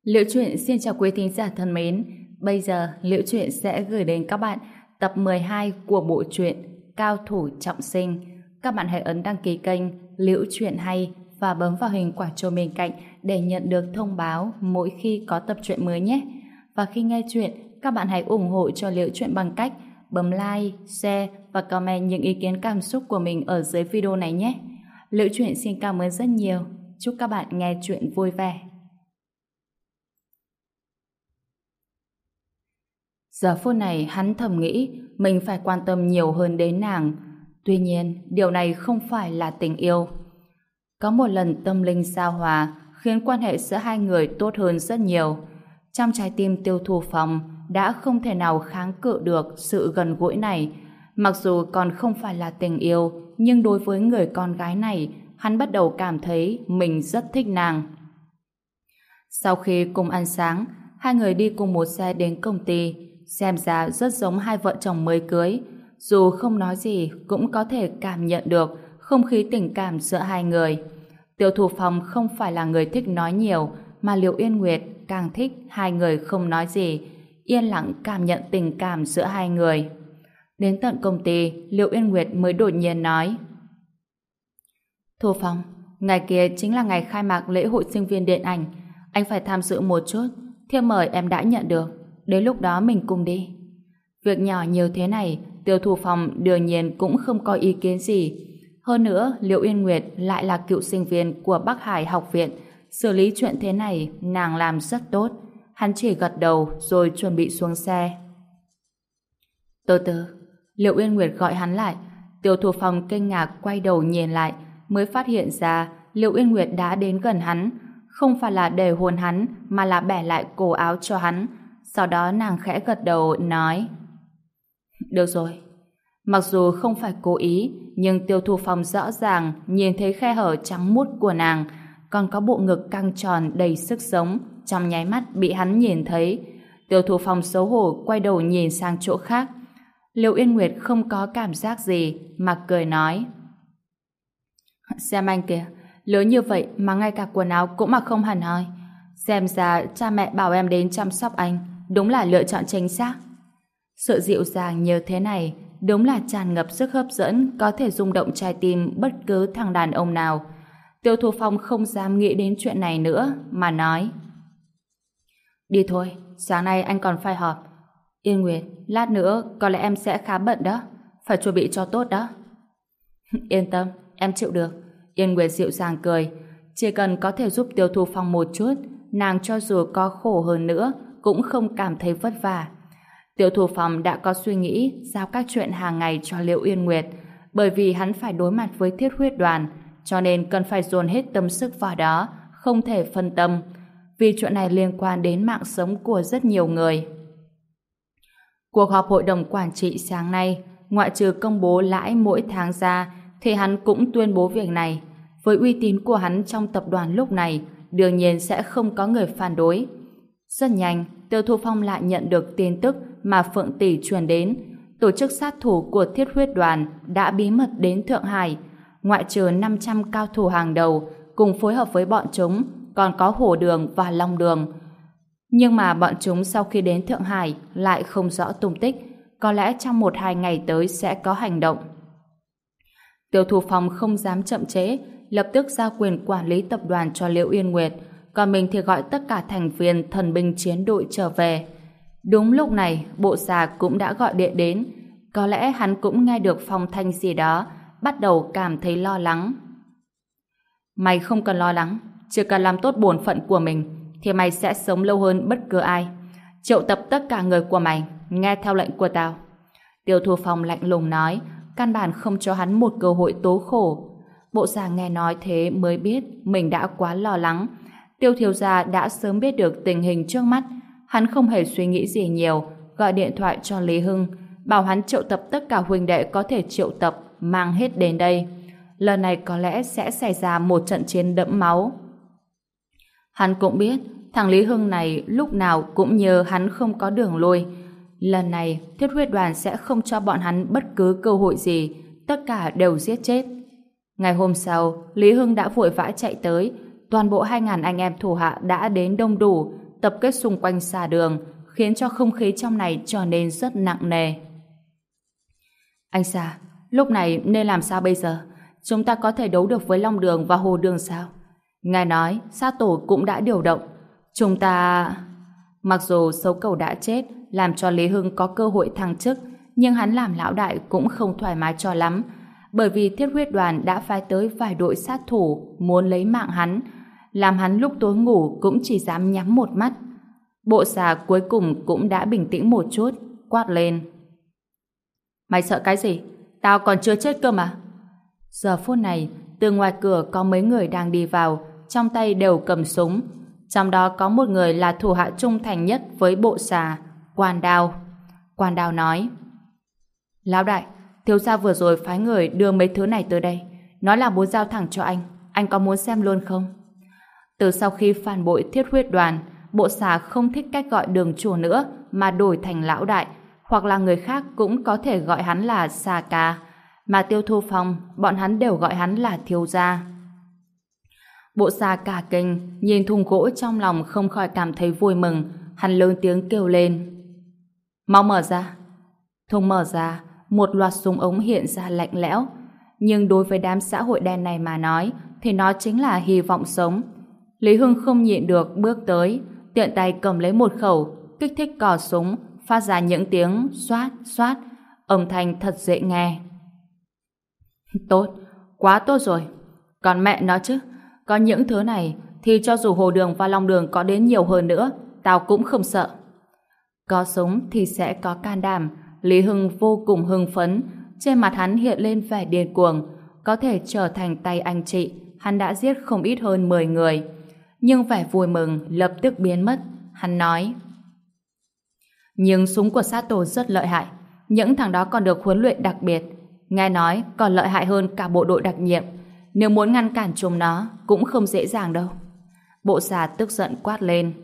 Liễu Chuyện xin chào quý thính giả thân mến. Bây giờ Liễu Chuyện sẽ gửi đến các bạn tập 12 của bộ truyện Cao Thủ Trọng Sinh. Các bạn hãy ấn đăng ký kênh Liễu Chuyện Hay và bấm vào hình quả chuông bên cạnh để nhận được thông báo mỗi khi có tập truyện mới nhé. Và khi nghe chuyện, các bạn hãy ủng hộ cho Liễu Chuyện bằng cách bấm like, share và comment những ý kiến cảm xúc của mình ở dưới video này nhé. Liễu Chuyện xin cảm ơn rất nhiều. Chúc các bạn nghe chuyện vui vẻ. Giờ phút này hắn thầm nghĩ mình phải quan tâm nhiều hơn đến nàng. Tuy nhiên, điều này không phải là tình yêu. Có một lần tâm linh giao hòa khiến quan hệ giữa hai người tốt hơn rất nhiều. Trong trái tim Tiêu Thu Phong đã không thể nào kháng cự được sự gần gũi này. Mặc dù còn không phải là tình yêu, nhưng đối với người con gái này, hắn bắt đầu cảm thấy mình rất thích nàng. Sau khi cùng ăn sáng, hai người đi cùng một xe đến công ty. Xem ra rất giống hai vợ chồng mới cưới. Dù không nói gì cũng có thể cảm nhận được không khí tình cảm giữa hai người. Tiêu Thu Phong không phải là người thích nói nhiều, mà Liễu Yên Nguyệt càng thích hai người không nói gì, yên lặng cảm nhận tình cảm giữa hai người. Đến tận công ty, Liễu Yên Nguyệt mới đột nhiên nói: Thu Phong, ngày kia chính là ngày khai mạc lễ hội sinh viên điện ảnh, anh phải tham dự một chút. Thiệp mời em đã nhận được, đến lúc đó mình cùng đi. Việc nhỏ như thế này, Tiêu Thu Phong đương nhiên cũng không có ý kiến gì. Hơn nữa, Liễu Yên Nguyệt lại là cựu sinh viên của Bắc Hải học viện, xử lý chuyện thế này nàng làm rất tốt. Hắn chỉ gật đầu rồi chuẩn bị xuống xe. Từ từ, Liễu Yên Nguyệt gọi hắn lại. Tiêu Thu Phong kinh ngạc quay đầu nhìn lại, mới phát hiện ra Liễu Yên Nguyệt đã đến gần hắn, không phải là để hôn hắn mà là bẻ lại cổ áo cho hắn. Sau đó nàng khẽ gật đầu nói: Được rồi. Mặc dù không phải cố ý, nhưng Tiêu Thu Phong rõ ràng nhìn thấy khe hở trắng muốt của nàng, còn có bộ ngực căng tròn đầy sức sống, trong nháy mắt bị hắn nhìn thấy. Tiêu Thu Phong xấu hổ quay đầu nhìn sang chỗ khác. Liễu Yên Nguyệt không có cảm giác gì mà cười nói: Xem anh kìa, lớn như vậy mà ngay cả quần áo cũng mặc không hẳn hoi. Xem ra cha mẹ bảo em đến chăm sóc anh, đúng là lựa chọn chính xác. Sự dịu dàng như thế này đúng là tràn ngập sức hấp dẫn, có thể rung động trái tim bất cứ thằng đàn ông nào. Tiêu Thu Phong không dám nghĩ đến chuyện này nữa mà nói: Đi thôi, sáng nay anh còn phải họp. Yên Nguyệt, lát nữa có lẽ em sẽ khá bận đó, phải chuẩn bị cho tốt đó. Yên tâm, em chịu được. Yên Nguyệt dịu dàng cười. Chỉ cần có thể giúp Tiêu Thu Phong một chút, nàng cho dù có khổ hơn nữa cũng không cảm thấy vất vả. Tiêu Thu Phong đã có suy nghĩ giao các chuyện hàng ngày cho Liễu Yên Nguyệt, bởi vì hắn phải đối mặt với Thiết Huyết Đoàn, cho nên cần phải dồn hết tâm sức vào đó, không thể phân tâm, vì chuyện này liên quan đến mạng sống của rất nhiều người. Cuộc họp hội đồng quản trị sáng nay, ngoại trừ công bố lãi mỗi tháng ra, thì hắn cũng tuyên bố việc này. Với uy tín của hắn trong tập đoàn lúc này, đương nhiên sẽ không có người phản đối. Rất nhanh, Tiêu Thu Phong lại nhận được tin tức mà Phượng Tỷ truyền đến. Tổ chức sát thủ của Thiết Huyết Đoàn đã bí mật đến Thượng Hải. Ngoại trừ 500 cao thủ hàng đầu, cùng phối hợp với bọn chúng, còn có Hổ Đường và Long Đường. Nhưng mà bọn chúng sau khi đến Thượng Hải lại không rõ tung tích, có lẽ trong 1-2 ngày tới sẽ có hành động. Tiêu Thu Phong không dám chậm trễ, lập tức giao quyền quản lý tập đoàn cho Liễu Yên Nguyệt, còn mình thì gọi tất cả thành viên thần binh chiến đội trở về. Đúng lúc này, bộ già cũng đã gọi điện đến. Có lẽ hắn cũng nghe được phong thanh gì đó, bắt đầu cảm thấy lo lắng. Mày không cần lo lắng, chỉ cần làm tốt bổn phận của mình, thì mày sẽ sống lâu hơn bất cứ ai. Triệu tập tất cả người của mày, nghe theo lệnh của tao. Tiêu Thu Phong lạnh lùng nói, căn bản không cho hắn một cơ hội tố khổ. Bộ già nghe nói thế mới biết mình đã quá lo lắng. Tiêu thiếu gia đã sớm biết được tình hình trước mắt. Hắn không hề suy nghĩ gì nhiều, gọi điện thoại cho Lý Hưng, bảo hắn triệu tập tất cả huynh đệ có thể triệu tập, mang hết đến đây. Lần này có lẽ sẽ xảy ra một trận chiến đẫm máu. Hắn cũng biết thằng Lý Hưng này lúc nào cũng nhớ hắn không có đường lui. Lần này Thiết Huyết Đoàn sẽ không cho bọn hắn bất cứ cơ hội gì, tất cả đều giết chết. Ngày hôm sau, Lý Hưng đã vội vã chạy tới. Toàn bộ 2.000 anh em thủ hạ đã đến đông đủ, tập kết xung quanh xà đường, khiến cho không khí trong này trở nên rất nặng nề. Anh Sa, lúc này nên làm sao bây giờ? Chúng ta có thể đấu được với Long Đường và Hồ Đường sao? Ngài nói, sát tổ cũng đã điều động. Chúng ta... Mặc dù Sấu Cầu đã chết, làm cho Lý Hưng có cơ hội thăng chức, nhưng hắn làm lão đại cũng không thoải mái cho lắm, bởi vì Thiết Huyết Đoàn đã phái tới vài đội sát thủ muốn lấy mạng hắn, làm hắn lúc tối ngủ cũng chỉ dám nhắm một mắt. Bộ xà cuối cùng cũng đã bình tĩnh một chút, quát lên. Mày sợ cái gì? Tao còn chưa chết cơ mà. Giờ phút này, từ ngoài cửa có mấy người đang đi vào, trong tay đều cầm súng. Trong đó có một người là thủ hạ trung thành nhất với bộ xà, Quan Đao. Quan Đao nói, lão đại, thiếu gia vừa rồi phái người đưa mấy thứ này tới đây, nói là muốn giao thẳng cho anh có muốn xem luôn không? Từ sau khi phản bội Thiết Huyết Đoàn, bộ xà không thích cách gọi đường chủ nữa mà đổi thành lão đại, hoặc là người khác cũng có thể gọi hắn là Xà Ca, mà Tiêu Thu Phong, bọn hắn đều gọi hắn là thiếu gia. Bộ xà cả kinh, nhìn thùng gỗ trong lòng không khỏi cảm thấy vui mừng, hắn lớn tiếng kêu lên. Mau mở ra. Thùng mở ra, một loạt súng ống hiện ra lạnh lẽo, nhưng đối với đám xã hội đen này mà nói, thì nó chính là hy vọng sống. Lý Hưng không nhịn được bước tới, tiện tay cầm lấy một khẩu, kích thích cò súng, phát ra những tiếng xoát xoát, âm thanh thật dễ nghe. Tốt, quá tốt rồi. Còn mẹ nó chứ, có những thứ này thì cho dù Hồ Đường và Long Đường có đến nhiều hơn nữa, tao cũng không sợ. Có súng thì sẽ có can đảm. Lý Hưng vô cùng hưng phấn, trên mặt hắn hiện lên vẻ điên cuồng. Có thể trở thành tay anh chị, hắn đã giết không ít hơn 10 người. Nhưng vẻ vui mừng lập tức biến mất. Hắn nói, nhưng súng của sát tổ rất lợi hại, những thằng đó còn được huấn luyện đặc biệt, nghe nói còn lợi hại hơn cả bộ đội đặc nhiệm. Nếu muốn ngăn cản chúng nó cũng không dễ dàng đâu. Bộ xà tức giận quát lên.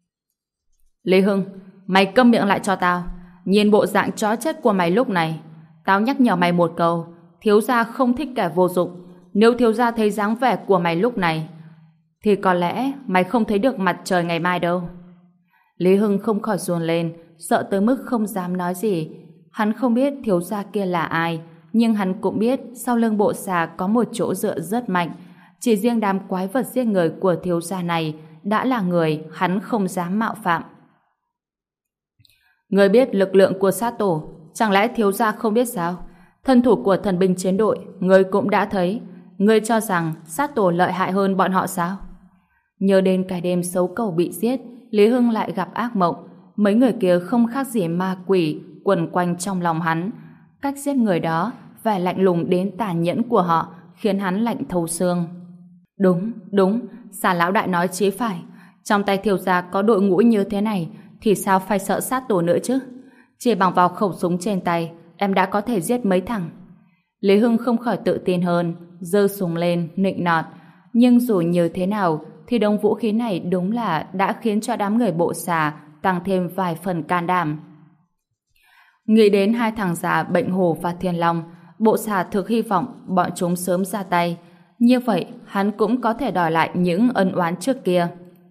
Lý Hưng, mày câm miệng lại cho tao. Nhìn bộ dạng chó chết của mày lúc này, tao nhắc nhở mày một câu, thiếu gia không thích kẻ vô dụng. Nếu thiếu gia thấy dáng vẻ của mày lúc này thì có lẽ mày không thấy được mặt trời ngày mai đâu. Lý Hưng không khỏi run lên, sợ tới mức không dám nói gì. Hắn không biết thiếu gia kia là ai, nhưng hắn cũng biết sau lưng bộ xà có một chỗ dựa rất mạnh. Chỉ riêng đám quái vật giết người của thiếu gia này đã là người hắn không dám mạo phạm. Người biết lực lượng của sát tổ, chẳng lẽ thiếu gia không biết sao? Thân thủ của thần binh chiến đội người cũng đã thấy. Người cho rằng sát tổ lợi hại hơn bọn họ sao? Nhớ đến cái đêm Sấu Cầu bị giết, Lý Hưng lại gặp ác mộng. Mấy người kia không khác gì ma quỷ quẩn quanh trong lòng hắn. Cách giết người đó, vẻ lạnh lùng đến tàn nhẫn của họ khiến hắn lạnh thấu xương. Đúng, Xà lão đại nói chí phải. Trong tay thiếu gia có đội ngũ như thế này thì sao phải sợ sát tổ nữa chứ? Chỉ bằng vào khẩu súng trên tay, em đã có thể giết mấy thằng. Lý Hưng không khỏi tự tin hơn, giơ súng lên, nịnh nọt. Nhưng dù như thế nào, thì đống vũ khí này đúng là đã khiến cho đám người bộ xà tăng thêm vài phần can đảm. Nghĩ đến hai thằng già Bệnh Hổ và Thiên Long, bộ xà thực hy vọng bọn chúng sớm ra tay. Như vậy, hắn cũng có thể đòi lại những ân oán trước kia.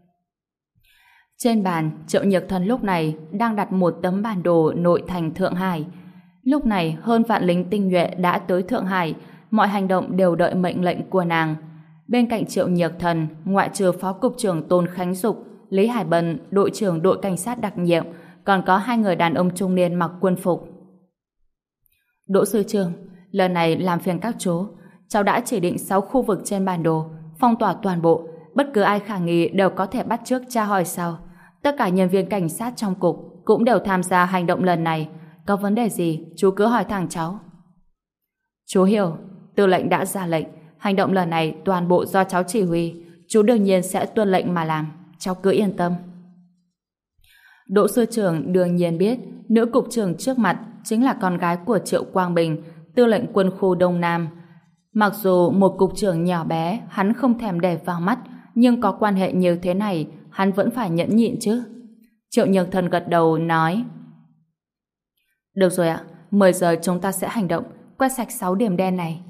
Trên bàn, Triệu Nhược Thần lúc này đang đặt một tấm bản đồ nội thành Thượng Hải. Lúc này, hơn vạn lính tinh nhuệ đã tới Thượng Hải, mọi hành động đều đợi mệnh lệnh của nàng. Bên cạnh Triệu Nhược Thần, ngoại trừ Phó Cục trưởng Tôn Khánh Dục, Lý Hải Bân, đội trưởng đội cảnh sát đặc nhiệm, còn có hai người đàn ông trung niên mặc quân phục. Đỗ sư trưởng, lần này làm phiền các chú, cháu đã chỉ định 6 khu vực trên bản đồ, phong tỏa toàn bộ, bất cứ ai khả nghi đều có thể bắt chước tra hỏi sau. Tất cả nhân viên cảnh sát trong cục cũng đều tham gia hành động lần này. Có vấn đề gì, chú cứ hỏi thẳng cháu. Chú hiểu, tư lệnh đã ra lệnh, hành động lần này toàn bộ do cháu chỉ huy, chú đương nhiên sẽ tuân lệnh mà làm, cháu cứ yên tâm. Đỗ sư trưởng đương nhiên biết nữ cục trưởng trước mặt chính là con gái của Triệu Quang Bình, tư lệnh quân khu Đông Nam. Mặc dù một cục trưởng nhỏ bé hắn không thèm để vào mắt, nhưng có quan hệ như thế này hắn vẫn phải nhẫn nhịn chứ. Triệu Nhược Thần gật đầu nói, được rồi ạ, 10 giờ chúng ta sẽ hành động, quét sạch 6 điểm đen này.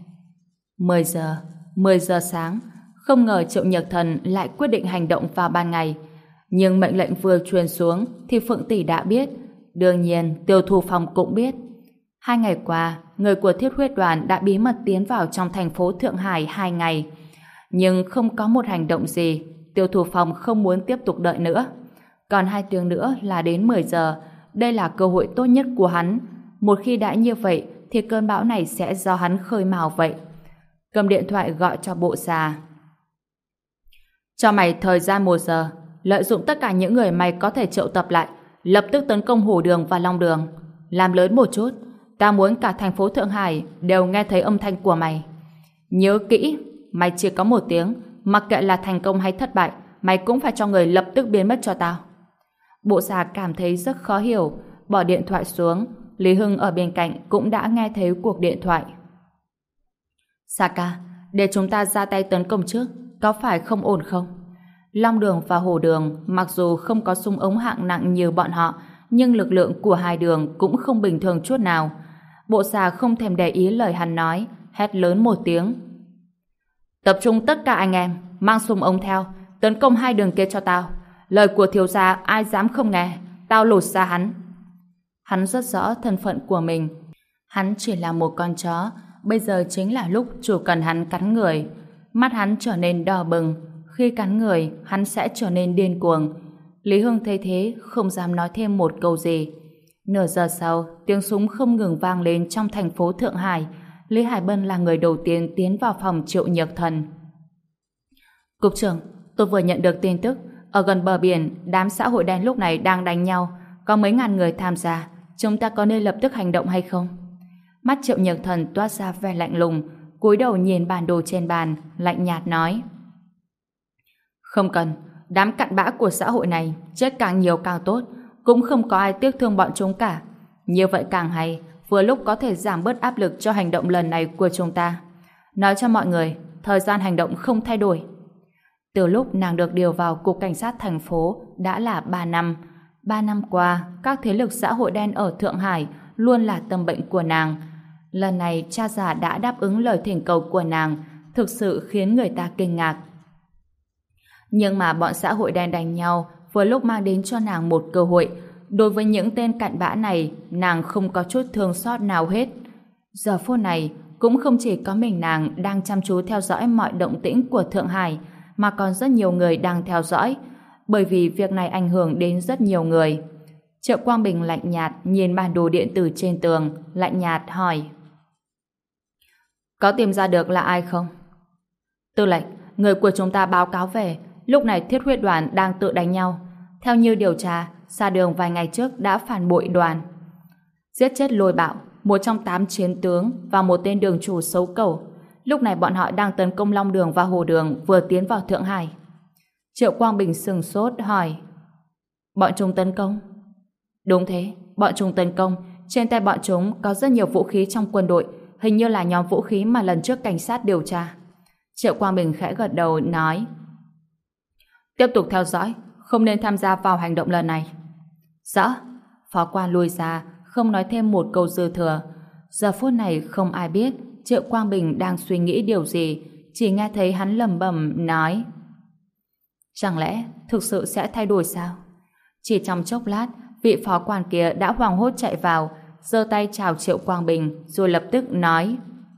10 giờ sáng, không ngờ Triệu Nhược Thần lại quyết định hành động vào ban ngày. Nhưng mệnh lệnh vừa truyền xuống thì Phượng Tỷ đã biết. Đương nhiên, Tiêu Thu Phong cũng biết. 2 ngày qua, người của Thiết Huyết Đoàn đã bí mật tiến vào trong thành phố Thượng Hải 2 ngày. Nhưng không có một hành động gì, Tiêu Thu Phong không muốn tiếp tục đợi nữa. Còn 2 tiếng nữa là đến 10 giờ. Đây là cơ hội tốt nhất của hắn. Một khi đã như vậy, thì cơn bão này sẽ do hắn khơi mào vậy. Cầm điện thoại gọi cho bộ già. Cho mày thời gian 1 giờ, lợi dụng tất cả những người mày có thể triệu tập lại, lập tức tấn công Hồ Đường và Long Đường. Làm lớn một chút, ta muốn cả thành phố Thượng Hải đều nghe thấy âm thanh của mày. Nhớ kỹ, mày chỉ có 1 tiếng, mặc kệ là thành công hay thất bại, mày cũng phải cho người lập tức biến mất cho tao. Bộ già cảm thấy rất khó hiểu, bỏ điện thoại xuống. Lý Hưng ở bên cạnh cũng đã nghe thấy cuộc điện thoại. Saka, để chúng ta ra tay tấn công trước, có phải không ổn không? Long Đường và Hồ Đường mặc dù không có súng ống hạng nặng như bọn họ, nhưng lực lượng của 2 đường cũng không bình thường chút nào. Bộ già không thèm để ý lời hắn nói, hét lớn 1 tiếng. Tập trung tất cả anh em, mang súng ống theo, tấn công 2 đường kia cho tao. Lời của thiếu gia ai dám không nghe, tao lột ra hắn. Hắn rất rõ thân phận của mình. Hắn chỉ là một con chó, bây giờ chính là lúc chủ cần hắn cắn người. Mắt hắn trở nên đỏ bừng, khi cắn người, hắn sẽ trở nên điên cuồng. Lý Hưng thấy thế, không dám nói thêm một câu gì. Nửa giờ sau, tiếng súng không ngừng vang lên trong thành phố Thượng Hải. Lý Hải Bân là người đầu tiên tiến vào phòng Triệu Nhược Thần. Cục trưởng, tôi vừa nhận được tin tức, ở gần bờ biển, đám xã hội đen lúc này đang đánh nhau, có mấy ngàn người tham gia. Chúng ta có nên lập tức hành động hay không? Mắt Triệu Nhược Thần toát ra vẻ lạnh lùng, cúi đầu nhìn bản đồ trên bàn, lạnh nhạt nói. Không cần, đám cặn bã của xã hội này chết càng nhiều càng tốt, cũng không có ai tiếc thương bọn chúng cả. Như vậy càng hay, vừa lúc có thể giảm bớt áp lực cho hành động lần này của chúng ta. Nói cho mọi người, thời gian hành động không thay đổi. Từ lúc nàng được điều vào Cục Cảnh sát thành phố đã là 3 năm. 3 năm qua, các thế lực xã hội đen ở Thượng Hải luôn là tâm bệnh của nàng. Lần này cha già đã đáp ứng lời thỉnh cầu của nàng, thực sự khiến người ta kinh ngạc. Nhưng mà bọn xã hội đen đánh nhau vừa lúc mang đến cho nàng một cơ hội. Đối với những tên cặn bã này, nàng không có chút thương xót nào hết. Giờ phút này, cũng không chỉ có mình nàng đang chăm chú theo dõi mọi động tĩnh của Thượng Hải, mà còn rất nhiều người đang theo dõi, bởi vì việc này ảnh hưởng đến rất nhiều người. Triệu Quang Bình lạnh nhạt nhìn bản đồ điện tử trên tường, lạnh nhạt hỏi. Có tìm ra được là ai không? Tư lệnh, người của chúng ta báo cáo về, lúc này Thiết Huyết Đoàn đang tự đánh nhau. Theo như điều tra, Sa Đường vài ngày trước đã phản bội đoàn. Giết chết Lôi Bạo, một trong 8 chiến tướng và một tên đường chủ xấu cẩu. Lúc này bọn họ đang tấn công Long Đường và Hồ Đường vừa tiến vào Thượng Hải. Triệu Quang Bình sừng sốt hỏi. Bọn chúng tấn công? Đúng thế, bọn chúng tấn công. Trên tay bọn chúng có rất nhiều vũ khí trong quân đội, hình như là nhóm vũ khí mà lần trước cảnh sát điều tra. Triệu Quang Bình khẽ gật đầu nói. Tiếp tục theo dõi, không nên tham gia vào hành động lần này. Rõ. Phó quan lui ra, không nói thêm một câu dư thừa. Giờ phút này không ai biết Triệu Quang Bình đang suy nghĩ điều gì, chỉ nghe thấy hắn lẩm bẩm nói. Chẳng lẽ thực sự sẽ thay đổi sao? Chỉ trong chốc lát, vị phó quan kia đã hoảng hốt chạy vào, giơ tay chào Triệu Quang Bình, rồi lập tức nói.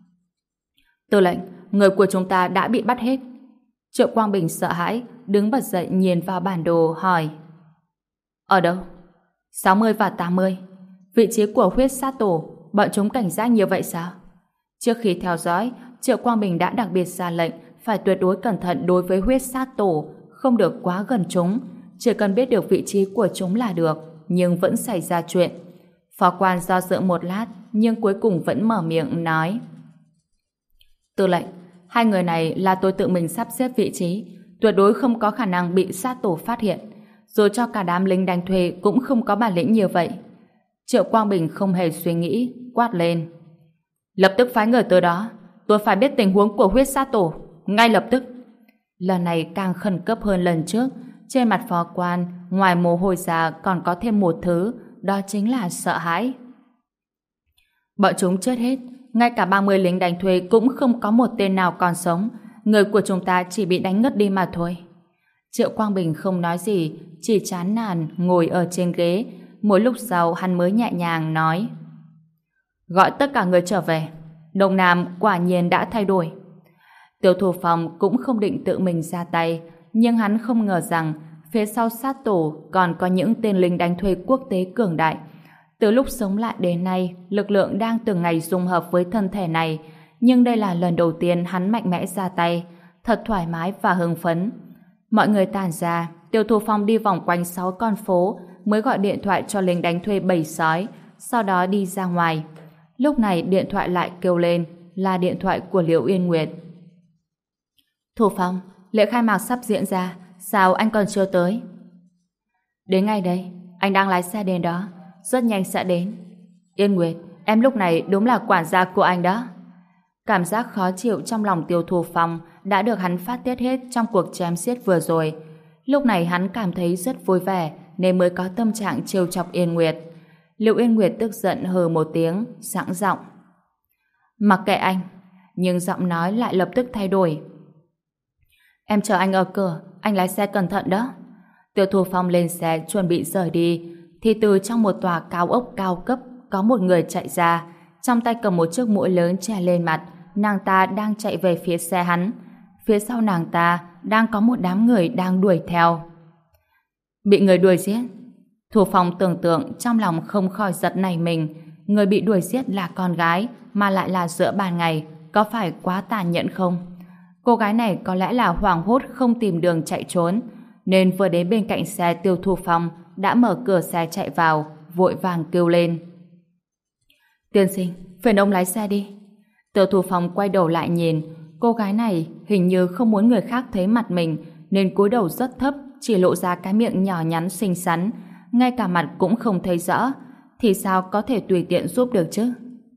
Tư lệnh, người của chúng ta đã bị bắt hết. Triệu Quang Bình sợ hãi, đứng bật dậy nhìn vào bản đồ, hỏi. Ở đâu? 60 và 80. Vị trí của huyết sát tổ, bọn chúng cảnh giác như vậy sao? Trước khi theo dõi, Triệu Quang Bình đã đặc biệt ra lệnh phải tuyệt đối cẩn thận đối với huyết sát tổ, không được quá gần chúng, chỉ cần biết được vị trí của chúng là được, nhưng vẫn xảy ra chuyện. Phó quan do dự một lát, nhưng cuối cùng vẫn mở miệng nói. Tư lệnh, 2 người này là tôi tự mình sắp xếp vị trí, tuyệt đối không có khả năng bị sát tổ phát hiện, rồi cho cả đám lính đánh thuê cũng không có bản lĩnh như vậy. Triệu Quang Bình không hề suy nghĩ, quát lên. Lập tức phái người tới đó, tôi phải biết tình huống của huyết sát tổ, ngay lập tức. Lần này càng khẩn cấp hơn lần trước, trên mặt phó quan, ngoài mồ hôi ra còn có thêm một thứ, đó chính là sợ hãi. Bọn chúng chết hết, ngay cả 30 lính đánh thuê cũng không có một tên nào còn sống, người của chúng ta chỉ bị đánh ngất đi mà thôi. Triệu Quang Bình không nói gì, chỉ chán nản ngồi ở trên ghế. Một lúc sau hắn mới nhẹ nhàng nói: Gọi tất cả người trở về. Đông Nam quả nhiên đã thay đổi. Tiêu Thủ Phong cũng không định tự mình ra tay, nhưng hắn không ngờ rằng phía sau sát tổ còn có những tên lính đánh thuê quốc tế cường đại. Từ lúc sống lại đến nay, lực lượng đang từng ngày dung hợp với thân thể này, nhưng đây là lần đầu tiên hắn mạnh mẽ ra tay, thật thoải mái và hưng phấn. Mọi người tản ra, Tiêu Thủ Phong đi vòng quanh 6 con phố, mới gọi điện thoại cho lính đánh thuê bầy sói, sau đó đi ra ngoài. Lúc này điện thoại lại kêu lên, là điện thoại của Liễu Yên Nguyệt. Thủ Phong, lễ khai mạc sắp diễn ra, sao anh còn chưa tới? Đến ngay đây, anh đang lái xe đến đó, rất nhanh sẽ đến. Yên Nguyệt, em lúc này đúng là quản gia của anh đó. Cảm giác khó chịu trong lòng Tiêu Thủ Phong đã được hắn phát tiết hết trong cuộc chém giết vừa rồi. Lúc này hắn cảm thấy rất vui vẻ nên mới có tâm trạng trêu chọc Yên Nguyệt. Liễu Yên Nguyệt tức giận hừ một tiếng, sẵn giọng: Mặc kệ anh, nhưng giọng nói lại lập tức thay đổi. Em chờ anh ở cửa, anh lái xe cẩn thận đó. Tiêu Thủ Phong lên xe chuẩn bị rời đi, thì từ trong một tòa cao ốc cao cấp có một người chạy ra, trong tay cầm một chiếc muỗng lớn che lên mặt. Nàng ta đang chạy về phía xe hắn. Phía sau nàng ta đang có một đám người đang đuổi theo. Bị người đuổi giết. Thủ Phong tưởng tượng trong lòng không khỏi giật nảy mình. Người bị đuổi giết là con gái, mà lại là giữa ban ngày, có phải quá tàn nhẫn không? Cô gái này có lẽ là hoảng hốt không tìm đường chạy trốn, nên vừa đến bên cạnh xe Tiêu Thủ Phong đã mở cửa xe chạy vào, vội vàng kêu lên: Tiên sinh, phiền ông lái xe đi. Tiêu Thủ Phong quay đầu lại nhìn, cô gái này hình như không muốn người khác thấy mặt mình, nên cúi đầu rất thấp, chỉ lộ ra cái miệng nhỏ nhắn xinh xắn, ngay cả mặt cũng không thấy rõ, thì sao có thể tùy tiện giúp được chứ?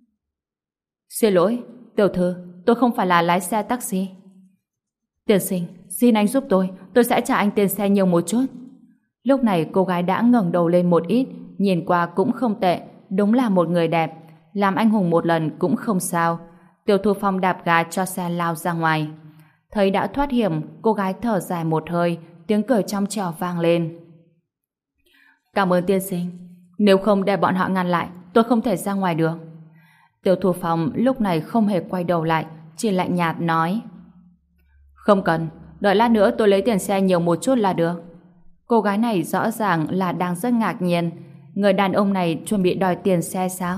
Xin lỗi, tiểu thư, tôi không phải là lái xe taxi. Tiên sinh, xin anh giúp tôi sẽ trả anh tiền xe nhiều một chút. Lúc này cô gái đã ngẩng đầu lên một ít, nhìn qua cũng không tệ, đúng là một người đẹp, làm anh hùng một lần cũng không sao. Tiêu Thủ Phong đạp ga cho xe lao ra ngoài. Thấy đã thoát hiểm, cô gái thở dài một hơi, tiếng cười trong trẻo vang lên. Cảm ơn tiên sinh, nếu không để bọn họ ngăn lại, tôi không thể ra ngoài được. Tiêu Thủ Phong lúc này không hề quay đầu lại, chỉ lạnh nhạt nói: Không cần, đợi lát nữa tôi lấy tiền xe nhiều một chút là được. Cô gái này rõ ràng là đang rất ngạc nhiên. Người đàn ông này chuẩn bị đòi tiền xe sao?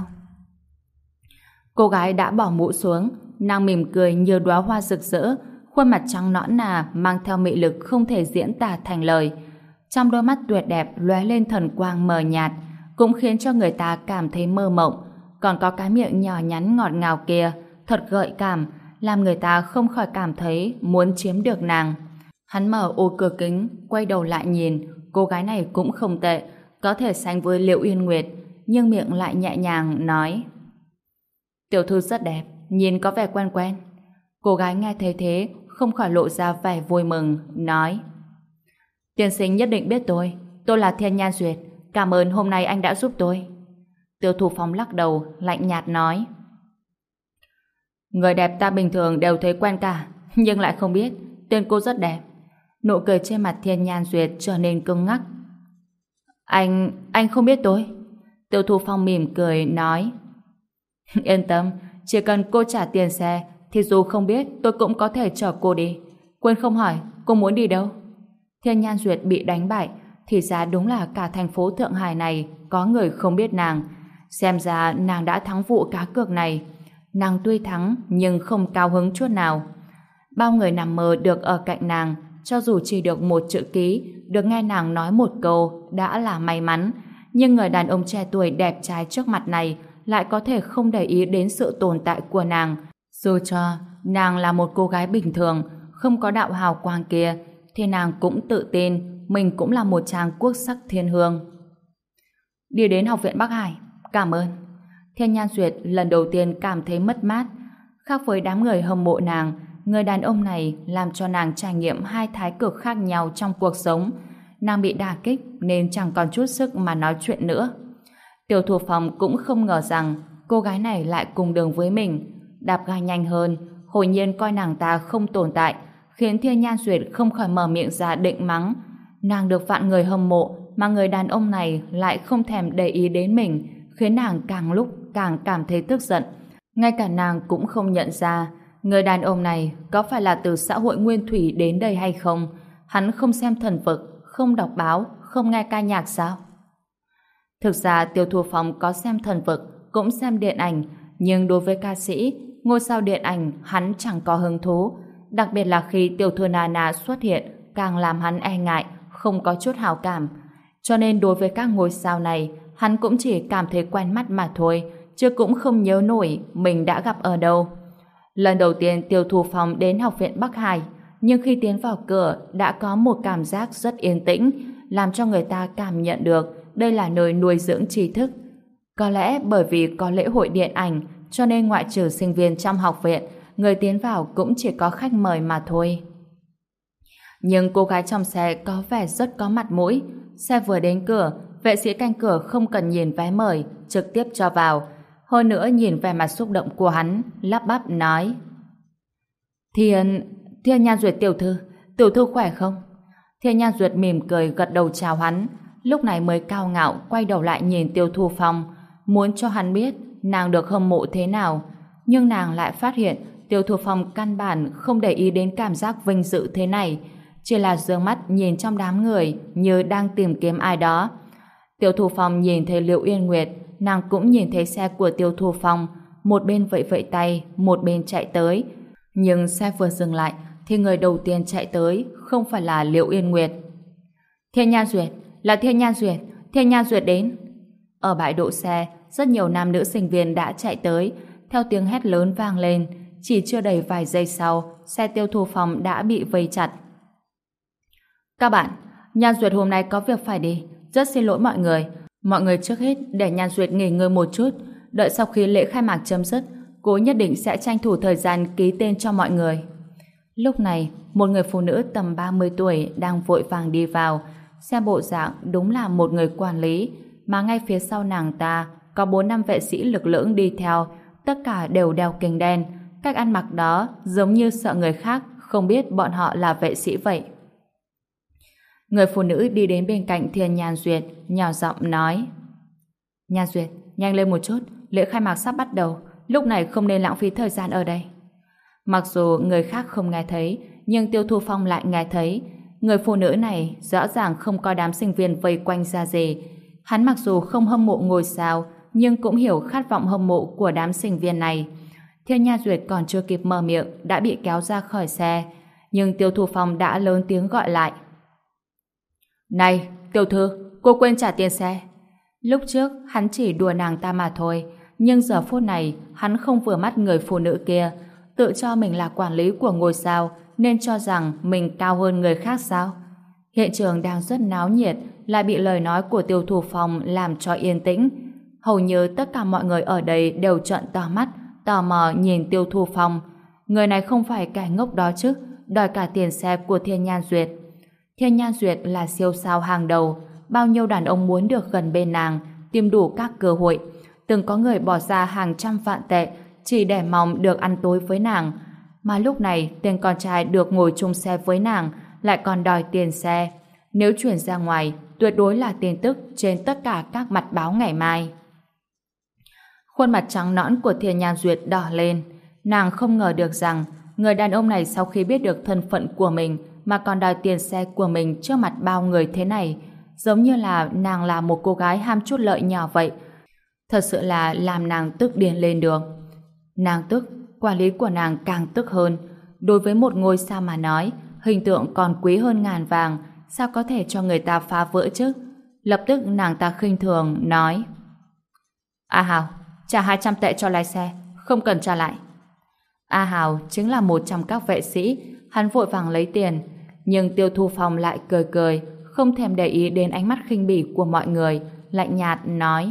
Cô gái đã bỏ mũ xuống, nàng mỉm cười như đóa hoa rực rỡ, khuôn mặt trắng nõn nà mang theo mị lực không thể diễn tả thành lời. Trong đôi mắt tuyệt đẹp lóe lên thần quang mờ nhạt, cũng khiến cho người ta cảm thấy mơ mộng. Còn có cái miệng nhỏ nhắn ngọt ngào kia, thật gợi cảm, làm người ta không khỏi cảm thấy muốn chiếm được nàng. Hắn mở ô cửa kính, quay đầu lại nhìn, cô gái này cũng không tệ, có thể sánh với Liễu Yên Nguyệt, nhưng miệng lại nhẹ nhàng nói: Tiểu thư rất đẹp, nhìn có vẻ quen quen. Cô gái nghe thấy thế, không khỏi lộ ra vẻ vui mừng, nói: Tiên sinh nhất định biết tôi là Thiên Nhan Duyệt, cảm ơn hôm nay anh đã giúp tôi. Tiêu Thủ Phong lắc đầu, lạnh nhạt nói: Người đẹp ta bình thường đều thấy quen cả, nhưng lại không biết tên cô rất đẹp. Nụ cười trên mặt Thiên Nhan Duyệt trở nên cứng ngắc. Anh không biết tôi? Tiêu Thủ Phong mỉm cười nói: Yên tâm, chỉ cần cô trả tiền xe thì dù không biết tôi cũng có thể chở cô đi. Quên không hỏi cô muốn đi đâu. Thiên Nhan Duyệt bị đánh bại, thì ra đúng là cả thành phố Thượng Hải này có người không biết nàng. Xem ra nàng đã thắng vụ cá cược này. Nàng tuy thắng nhưng không cao hứng chút nào. Bao người nằm mơ được ở cạnh nàng, cho dù chỉ được một chữ ký, được nghe nàng nói một câu đã là may mắn. Nhưng người đàn ông trẻ tuổi đẹp trai trước mặt này lại có thể không để ý đến sự tồn tại của nàng. Dù cho nàng là một cô gái bình thường, không có đạo hào quang kia, thì nàng cũng tự tin mình cũng là một chàng quốc sắc thiên hương. Đi đến học viện Bắc Hải, cảm ơn. Thiên Nhan Duyệt lần đầu tiên cảm thấy mất mát. Khác với đám người hâm mộ nàng, người đàn ông này làm cho nàng trải nghiệm hai thái cực khác nhau trong cuộc sống. Nàng bị đả kích nên chẳng còn chút sức mà nói chuyện nữa. Tiêu Thủ Phong cũng không ngờ rằng cô gái này lại cùng đường với mình. Đạp ga nhanh hơn, Hồi Nhiên coi nàng ta không tồn tại, khiến Thiên Nhan Duyệt không khỏi mở miệng ra định mắng. Nàng được vạn người hâm mộ mà người đàn ông này lại không thèm để ý đến mình, khiến nàng càng lúc càng cảm thấy tức giận. Ngay cả nàng cũng không nhận ra người đàn ông này có phải là từ xã hội nguyên thủy đến đây hay không. Hắn không xem thần vực, không đọc báo, không nghe ca nhạc sao? Thực ra Tiêu Thu Phong có xem thần vực, cũng xem điện ảnh, nhưng đối với ca sĩ, ngôi sao điện ảnh hắn chẳng có hứng thú. Đặc biệt là khi tiểu thư Nana xuất hiện, càng làm hắn e ngại, không có chút hảo cảm. Cho nên đối với các ngôi sao này, hắn cũng chỉ cảm thấy quen mắt mà thôi, chứ cũng không nhớ nổi mình đã gặp ở đâu. Lần đầu tiên Tiêu Thu Phong đến Học viện Bắc Hải, nhưng khi tiến vào cửa đã có một cảm giác rất yên tĩnh, làm cho người ta cảm nhận được đây là nơi nuôi dưỡng tri thức. Có lẽ bởi vì có lễ hội điện ảnh, cho nên ngoại trừ sinh viên trong học viện, người tiến vào cũng chỉ có khách mời mà thôi. Nhưng cô gái trong xe có vẻ rất có mặt mũi. Xe vừa đến cửa, vệ sĩ canh cửa không cần nhìn vé mời, trực tiếp cho vào. Hơn nữa nhìn vẻ mặt xúc động của hắn, lắp bắp nói: Thiên Nhan Duyệt tiểu thư khỏe không? Thiên Nhan Duyệt mỉm cười gật đầu chào hắn, lúc này mới cao ngạo quay đầu lại nhìn Tiêu Thu Phong, muốn cho hắn biết nàng được hâm mộ thế nào. Nhưng nàng lại phát hiện Tiêu Thu Phong căn bản không để ý đến cảm giác vinh dự thế này, chỉ là dương mắt nhìn trong đám người như đang tìm kiếm ai đó. Tiêu Thu Phong nhìn thấy Liễu Yên Nguyệt, nàng cũng nhìn thấy xe của Tiêu Thu Phong, một bên vẫy vẫy tay, một bên chạy tới. Nhưng xe vừa dừng lại thì người đầu tiên chạy tới không phải là Liễu Yên Nguyệt. Thiên Nhan Duyệt, là Thiên Nhan Duyệt đến. Ở bãi đỗ xe, rất nhiều nam nữ sinh viên đã chạy tới, theo tiếng hét lớn vang lên, chỉ chưa đầy vài giây sau, xe Tiêu Thu Phong đã bị vây chặt. Các bạn, Nhan Duyệt hôm nay có việc phải đi, rất xin lỗi mọi người. Mọi người trước hết để Nhan Duyệt nghỉ ngơi một chút, đợi sau khi lễ khai mạc chấm dứt, cô nhất định sẽ tranh thủ thời gian ký tên cho mọi người. Lúc này, một người phụ nữ tầm 30 tuổi đang vội vàng đi vào, xem bộ dạng đúng là một người quản lý, mà ngay phía sau nàng ta có 4-5 vệ sĩ lực lưỡng đi theo, tất cả đều đeo kính đen, cách ăn mặc đó giống như sợ người khác không biết bọn họ là vệ sĩ vậy. Người phụ nữ đi đến bên cạnh Thiên Nhan Duyệt, nhỏ giọng nói: Nhan Duyệt, nhanh lên một chút, lễ khai mạc sắp bắt đầu, lúc này không nên lãng phí thời gian ở đây. Mặc dù người khác không nghe thấy, nhưng Tiêu Thu Phong lại nghe thấy. Người phụ nữ này rõ ràng không có đám sinh viên vây quanh ra gì. Hắn mặc dù không hâm mộ ngôi sao, nhưng cũng hiểu khát vọng hâm mộ của đám sinh viên này. Thiên Nha Duyệt còn chưa kịp mở miệng đã bị kéo ra khỏi xe, nhưng Tiêu Thu Phong đã lớn tiếng gọi lại: Này, tiểu thư, cô quên trả tiền xe. Lúc trước hắn chỉ đùa nàng ta mà thôi, nhưng giờ phút này hắn không vừa mắt người phụ nữ kia, tự cho mình là quản lý của ngôi sao nên cho rằng mình cao hơn người khác sao? Hiện trường đang rất náo nhiệt, lại bị lời nói của Tiêu Thu Phong làm cho yên tĩnh. Hầu như tất cả mọi người ở đây đều trợn to mắt, tò mò nhìn Tiêu Thu Phong. Người này không phải kẻ ngốc đó chứ, đòi cả tiền xe của Thiên Nhan Duyệt. Thiên Nhan Duyệt là siêu sao hàng đầu, bao nhiêu đàn ông muốn được gần bên nàng, tìm đủ các cơ hội. Từng có người bỏ ra hàng trăm vạn tệ chỉ để mong được ăn tối với nàng. Mà lúc này tên con trai được ngồi chung xe với nàng lại còn đòi tiền xe. Nếu chuyển ra ngoài, tuyệt đối là tin tức trên tất cả các mặt báo ngày mai. Khuôn mặt trắng nõn của Thiên Nhan Duyệt đỏ lên. Nàng không ngờ được rằng người đàn ông này sau khi biết được thân phận của mình mà còn đòi tiền xe của mình trước mặt bao người thế này, giống như là nàng là một cô gái ham chút lợi nhỏ vậy. Thật sự là làm nàng tức điên lên được. Nàng tức, quản lý của nàng càng tức hơn. Đối với một ngôi sao mà nói, hình tượng còn quý hơn ngàn vàng, sao có thể cho người ta phá vỡ chứ? Lập tức nàng ta khinh thường nói: A Hào, trả 200 tệ cho lái xe, không cần trả lại. A Hào chính là một trong các vệ sĩ, hắn vội vàng lấy tiền, nhưng Tiêu Thu Phong lại cười cười, không thèm để ý đến ánh mắt khinh bỉ của mọi người, lạnh nhạt nói: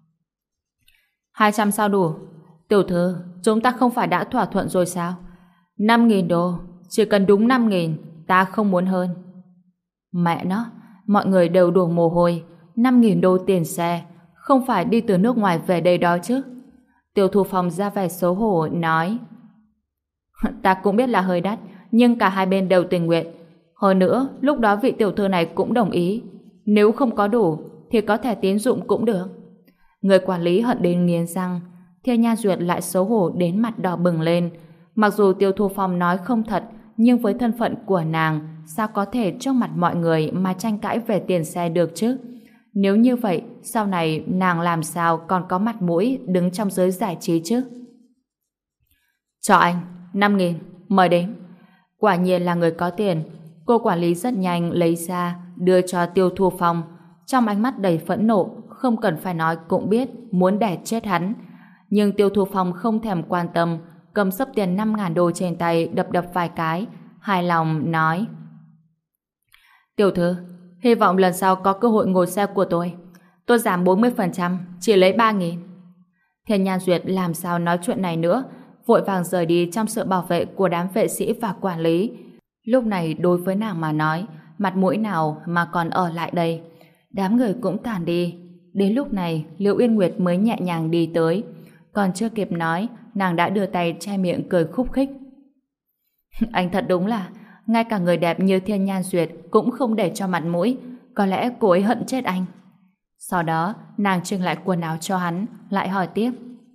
200 sao đủ? Tiểu thư, chúng ta không phải đã thỏa thuận rồi sao? 5.000 đô, chỉ cần đúng 5.000, ta không muốn hơn. Mẹ nó, mọi người đều đổ mồ hôi. 5.000 đô tiền xe, không phải đi từ nước ngoài về đây đó chứ? Tiêu Thu Phong ra vẻ xấu hổ nói: Ta cũng biết là hơi đắt, nhưng cả hai bên đều tình nguyện. Hơn nữa, lúc đó vị tiểu thư này cũng đồng ý. Nếu không có đủ, thì có thẻ tín dụng cũng được. Người quản lý hận đến nghiến răng. Thiên Nha Duyệt lại xấu hổ đến mặt đỏ bừng lên. Mặc dù Tiêu Thu Phong nói không thật, nhưng với thân phận của nàng, sao có thể trước mặt mọi người mà tranh cãi về tiền xe được chứ? Nếu như vậy, sau này nàng làm sao còn có mặt mũi đứng trong giới giải trí chứ? Cho anh, 5.000, mời đến. Quả nhiên là người có tiền. Cô quản lý rất nhanh lấy ra, đưa cho Tiêu Thu Phong. Trong ánh mắt đầy phẫn nộ, không cần phải nói cũng biết muốn đẻ chết hắn. Nhưng Tiêu Thu Phong không thèm quan tâm, cầm xấp tiền 5.000 đô trên tay đập đập vài cái, hài lòng nói: Tiểu thư, hy vọng lần sau có cơ hội ngồi xe của tôi. Tôi giảm 40%, chỉ lấy 3.000. Thiên Nhan Duyệt làm sao nói chuyện này nữa, vội vàng rời đi trong sự bảo vệ của đám vệ sĩ và quản lý. Lúc này đối với nàng mà nói, mặt mũi nào mà còn ở lại đây. Đám người cũng tản đi. Đến lúc này, Liễu Uyên Nguyệt mới nhẹ nhàng đi tới. Còn chưa kịp nói, nàng đã đưa tay che miệng cười khúc khích. Anh thật đúng là, ngay cả người đẹp như Thiên Nhan Duyệt cũng không để cho mặt mũi. Có lẽ cô ấy hận chết anh. Sau đó, nàng trưng lại quần áo cho hắn, lại hỏi tiếp.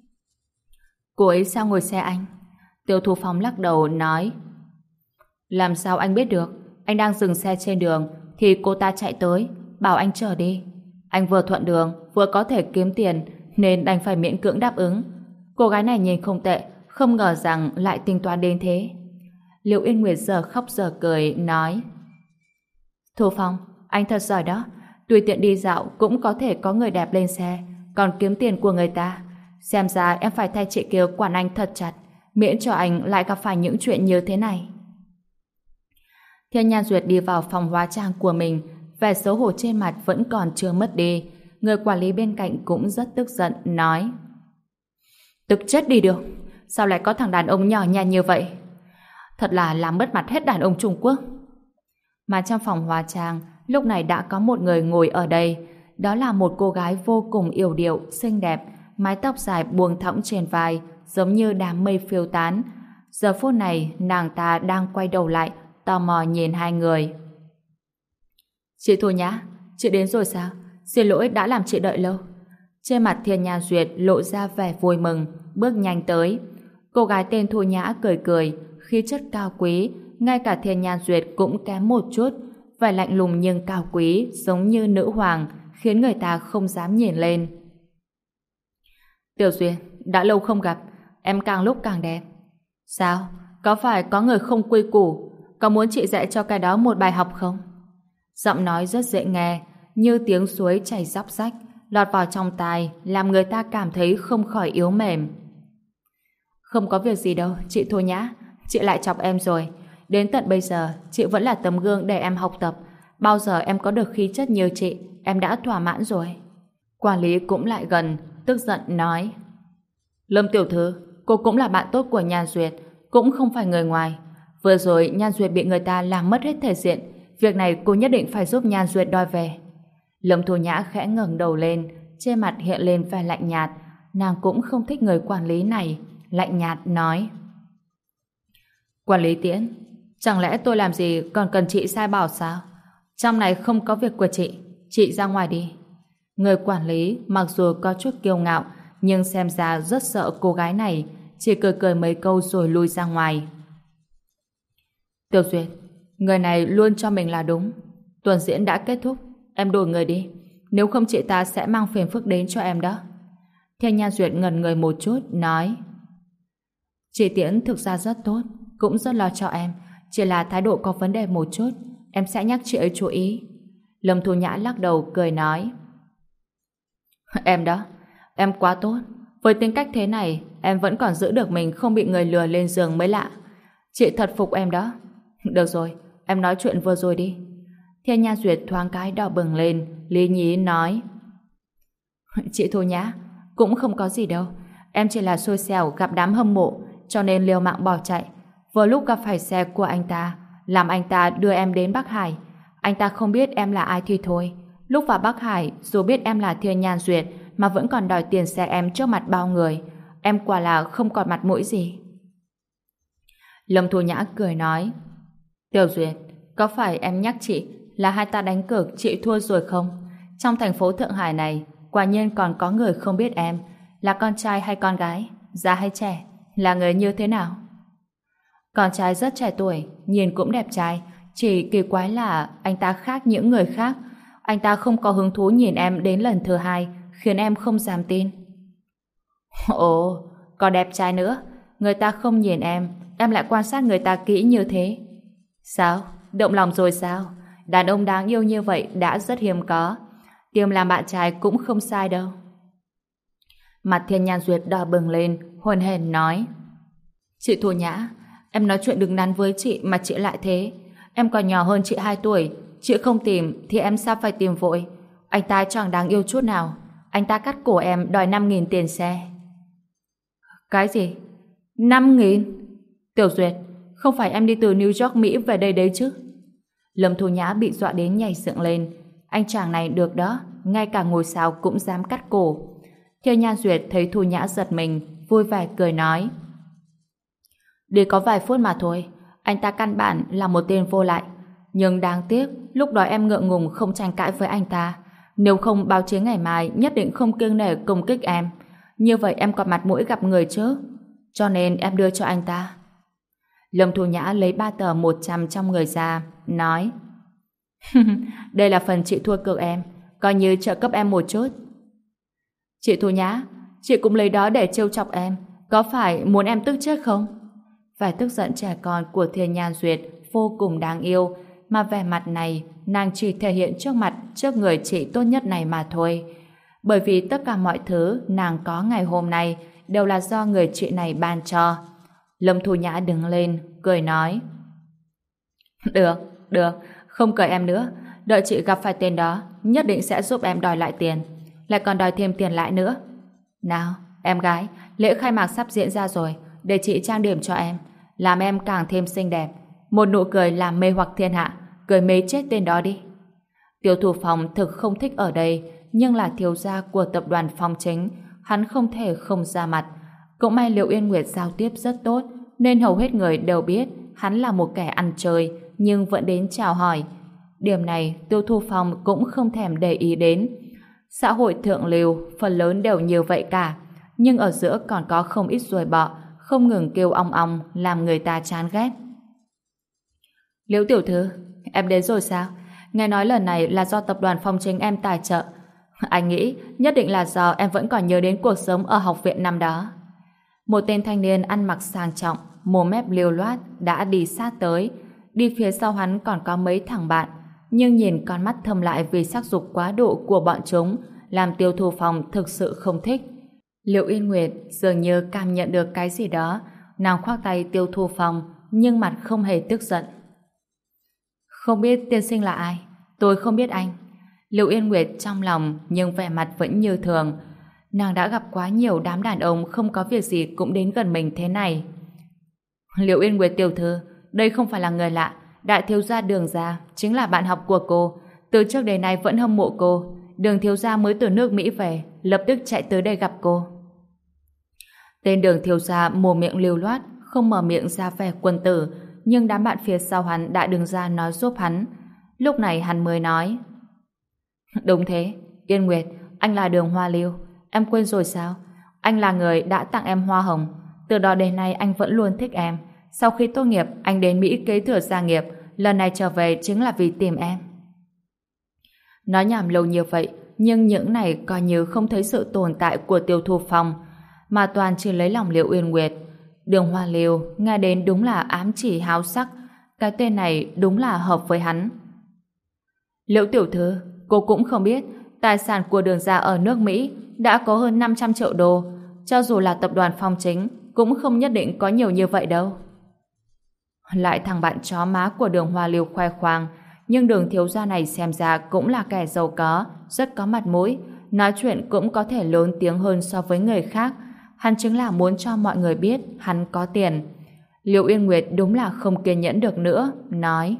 Cô ấy sao ngồi xe anh? Tiêu Thu Phong lắc đầu nói: Làm sao anh biết được? Anh đang dừng xe trên đường thì cô ta chạy tới, bảo anh chở đi. Anh vừa thuận đường, vừa có thể kiếm tiền nên đành phải miễn cưỡng đáp ứng. Cô gái này nhìn không tệ, không ngờ rằng lại tính toán đến thế. Liễu Yên Nguyệt giờ khóc giờ cười nói: Thu Phong, anh thật giỏi đó. Tùy tiện đi dạo cũng có thể có người đẹp lên xe, còn kiếm tiền của người ta. Xem ra em phải thay chị kia quản anh thật chặt, miễn cho anh lại gặp phải những chuyện như thế này. Thiên Nhan Duyệt đi vào phòng hóa trang của mình, vẻ xấu hổ trên mặt vẫn còn chưa mất đi. Người quản lý bên cạnh cũng rất tức giận, nói: Tức chết đi được, sao lại có thằng đàn ông nhỏ nhặt như vậy? Thật là làm mất mặt hết đàn ông Trung Quốc. Mà trong phòng hóa trang, lúc này đã có một người ngồi ở đây. Đó là một cô gái vô cùng yểu điệu, xinh đẹp, mái tóc dài buông thõng trên vai, giống như đám mây phiêu tán. Giờ phút này, nàng ta đang quay đầu lại, tò mò nhìn hai người. Chị Thu Nhã, chị đến rồi sao? Xin lỗi đã làm chị đợi lâu. Trên mặt Thiên Nhan Duyệt lộ ra vẻ vui mừng, bước nhanh tới. Cô gái tên Thu Nhã cười cười, khí chất cao quý, ngay cả Thiên Nhan Duyệt cũng kém một chút, vẻ lạnh lùng nhưng cao quý, giống như nữ hoàng, khiến người ta không dám nhìn lên. Tiểu Duyệt, đã lâu không gặp, em càng lúc càng đẹp. Sao? Có phải có người không quy củ? Có muốn chị dạy cho cái đó một bài học không? Giọng nói rất dễ nghe, như tiếng suối chảy róc rách, lọt vào trong tai, làm người ta cảm thấy không khỏi yếu mềm. Không có việc gì đâu, chị Thu Nhã, chị lại chọc em rồi. Đến tận bây giờ, chị vẫn là tấm gương để em học tập. Bao giờ em có được khí chất như chị, em đã thỏa mãn rồi. Quản lý cũng lại gần, tức giận nói: Lâm tiểu thư, cô cũng là bạn tốt của Nhan Duyệt, cũng không phải người ngoài. Vừa rồi Nhan Duyệt bị người ta làm mất hết thể diện, việc này cô nhất định phải giúp Nhan Duyệt đòi về. Lâm Thu Nhã khẽ ngẩng đầu lên, trên mặt hiện lên vẻ lạnh nhạt. Nàng cũng không thích người quản lý này, lạnh nhạt nói: Quản lý Tiễn, chẳng lẽ tôi làm gì còn cần chị sai bảo sao? Trong này không có việc của chị ra ngoài đi. Người quản lý mặc dù có chút kiêu ngạo, nhưng xem ra rất sợ cô gái này, chỉ cười cười mấy câu rồi lui ra ngoài. Tiểu Duyệt, người này luôn cho mình là đúng. Tuần diễn đã kết thúc, em đổi người đi, nếu không chị ta sẽ mang phiền phức đến cho em đó. Thiên Nhan Duyệt ngẩn người một chút, nói: Chị Tiễn thực ra rất tốt, cũng rất lo cho em, chỉ là thái độ có vấn đề một chút, em sẽ nhắc chị ấy chú ý. Lâm Thu Nhã lắc đầu cười nói: Em đó, em quá tốt, với tính cách thế này em vẫn còn giữ được mình không bị người lừa lên giường mới lạ. Chị thật phục em đó. Được rồi, em nói chuyện vừa rồi đi. Thiên Nha Duyệt thoáng cái đỏ bừng lên, lý nhí nói: Chị Thu Nhã, cũng không có gì đâu, em chỉ là xui xẻo gặp đám hâm mộ cho nên liều mạng bỏ chạy, vừa lúc gặp phải xe của anh ta, làm anh ta đưa em đến Bắc Hải. Anh ta không biết em là ai thì thôi. Lúc vào Bắc Hải, dù biết em là Thiên Nhan Duyệt mà vẫn còn đòi tiền xe em trước mặt bao người. Em quả là không còn mặt mũi gì. Lâm Thu Nhã cười nói: Tiểu Duyệt, có phải em nhắc chị là hai ta đánh cược chị thua rồi không? Trong thành phố Thượng Hải này, quả nhiên còn có người không biết em là con trai hay con gái, già hay trẻ, là người như thế nào? Con trai rất trẻ tuổi, nhìn cũng đẹp trai, chỉ kỳ quái là anh ta khác những người khác. Anh ta không có hứng thú nhìn em đến lần thứ hai, khiến em không dám tin. Ồ, còn đẹp trai nữa, người ta không nhìn em lại quan sát người ta kỹ như thế. Sao? Động lòng rồi sao? Đàn ông đáng yêu như vậy đã rất hiếm có. Tìm làm bạn trai cũng không sai đâu. Mặt Thiên Nhan Duyệt đỏ bừng lên, hồn hển nói: Chị Thu Nhã, em nói chuyện đứng đắn với chị mà chị lại thế. Em còn nhỏ hơn chị 2 tuổi, chị không tìm thì em sao phải tìm vội? Anh ta chẳng đáng yêu chút nào. Anh ta cắt cổ em đòi 5.000 tiền xe. Cái gì? 5.000? Tiểu Duyệt, không phải em đi từ New York Mỹ về đây đấy chứ? Lâm Thu Nhã bị dọa đến nhảy dựng lên. Anh chàng này được đó, ngay cả ngôi sao cũng dám cắt cổ. Thiên Nhan Duyệt thấy Thu Nhã giật mình, vui vẻ cười nói: Đi có vài phút mà thôi, anh ta căn bản là một tên vô lại. Nhưng đáng tiếc, lúc đó em ngượng ngùng không tranh cãi với anh ta. Nếu không, báo chí ngày mai nhất định không kiêng nể công kích em. Như vậy em còn mặt mũi gặp người chứ. Cho nên em đưa cho anh ta. Lâm Thu Nhã lấy 3 tờ 100 trong người ra, nói: Đây là phần chị thua cược em, coi như trợ cấp em một chút. Chị Thu Nhã, chị cũng lấy đó để trêu chọc em, có phải muốn em tức chết không? Vẻ tức giận trẻ con của Thiên Nhan Duyệt vô cùng đáng yêu, mà vẻ mặt này nàng chỉ thể hiện trước người chị tốt nhất này mà thôi. Bởi vì tất cả mọi thứ nàng có ngày hôm nay đều là do người chị này ban cho. Lâm Thu Nhã đứng lên, cười nói: Được, không cởi em nữa. Đợi chị gặp phải tên đó, nhất định sẽ giúp em đòi lại tiền. Lại còn đòi thêm tiền lại nữa. Nào, em gái, lễ khai mạc sắp diễn ra rồi, để chị trang điểm cho em, làm em càng thêm xinh đẹp. Một nụ cười làm mê hoặc thiên hạ, cười mê chết tên đó đi. Tiêu Thủ Phong thực không thích ở đây, nhưng là thiếu gia của tập đoàn Phong Chính, hắn không thể không ra mặt. Cũng may Liệu Yên Nguyệt giao tiếp rất tốt, nên hầu hết người đều biết hắn là một kẻ ăn chơi, nhưng vẫn đến chào hỏi. Điểm này Tiêu Thu Phong cũng không thèm để ý đến. Xã hội thượng lưu phần lớn đều như vậy cả, nhưng ở giữa còn có không ít ruồi bọ không ngừng kêu ong ong làm người ta chán ghét. Liễu tiểu thư, em đến rồi sao? Nghe nói lần này là do tập đoàn Phong Chính em tài trợ. Anh nghĩ nhất định là do em vẫn còn nhớ đến cuộc sống ở học viện năm đó. Một tên thanh niên ăn mặc sang trọng, mồm mép liều loát đã đi sát tới. Đi phía sau hắn còn có mấy thằng bạn, nhưng nhìn con mắt thâm lại vì sắc dục quá độ của bọn chúng làm Tiêu Thu Phong thực sự không thích. Liệu Yên Nguyệt dường như cảm nhận được cái gì đó, nàng khoác tay Tiêu Thu Phong nhưng mặt không hề tức giận. Không biết tiên sinh là ai? Tôi không biết anh. Liệu Yên Nguyệt trong lòng nhưng vẻ mặt vẫn như thường. Nàng đã gặp quá nhiều đám đàn ông không có việc gì cũng đến gần mình thế này. Liệu Yên Nguyệt tiểu thư, đây không phải là người lạ. Đại thiếu gia Đường gia chính là bạn học của cô, từ trước đến nay vẫn hâm mộ cô. Đường thiếu gia mới từ nước Mỹ về, lập tức chạy tới đây gặp cô. Tên Đường thiếu gia mồm miệng lưu loát, không mở miệng ra vẻ quân tử, nhưng đám bạn phía sau hắn đã đứng ra nói giúp hắn. Lúc này hắn mới nói: Đúng thế, Yên Nguyệt, anh là Đường Hoa Lưu. Em quên rồi sao? Anh là người đã tặng em hoa hồng. Từ đó đến nay anh vẫn luôn thích em. Sau khi tốt nghiệp, anh đến Mỹ kế thừa gia nghiệp. Lần này trở về chính là vì tìm em. Nói nhảm lâu như vậy, nhưng những này coi như không thấy sự tồn tại của Tiêu Thu Phong, mà toàn chỉ lấy lòng Liệu Uyên Nguyệt. Đường Hoa Lưu nghe đến đúng là ám chỉ háo sắc. Cái tên này đúng là hợp với hắn. Liễu tiểu thư, cô cũng không biết tài sản của Đường gia ở nước Mỹ đã có hơn 500 triệu đô. Cho dù là tập đoàn Phong Chính cũng không nhất định có nhiều như vậy đâu. Lại thằng bạn chó má của Đường Hoa Lưu khoe khoang, nhưng Đường thiếu gia này xem ra cũng là kẻ giàu có, rất có mặt mũi, nói chuyện cũng có thể lớn tiếng hơn so với người khác. Hắn chính là muốn cho mọi người biết hắn có tiền. Liệu Yên Nguyệt đúng là không kiên nhẫn được nữa, nói: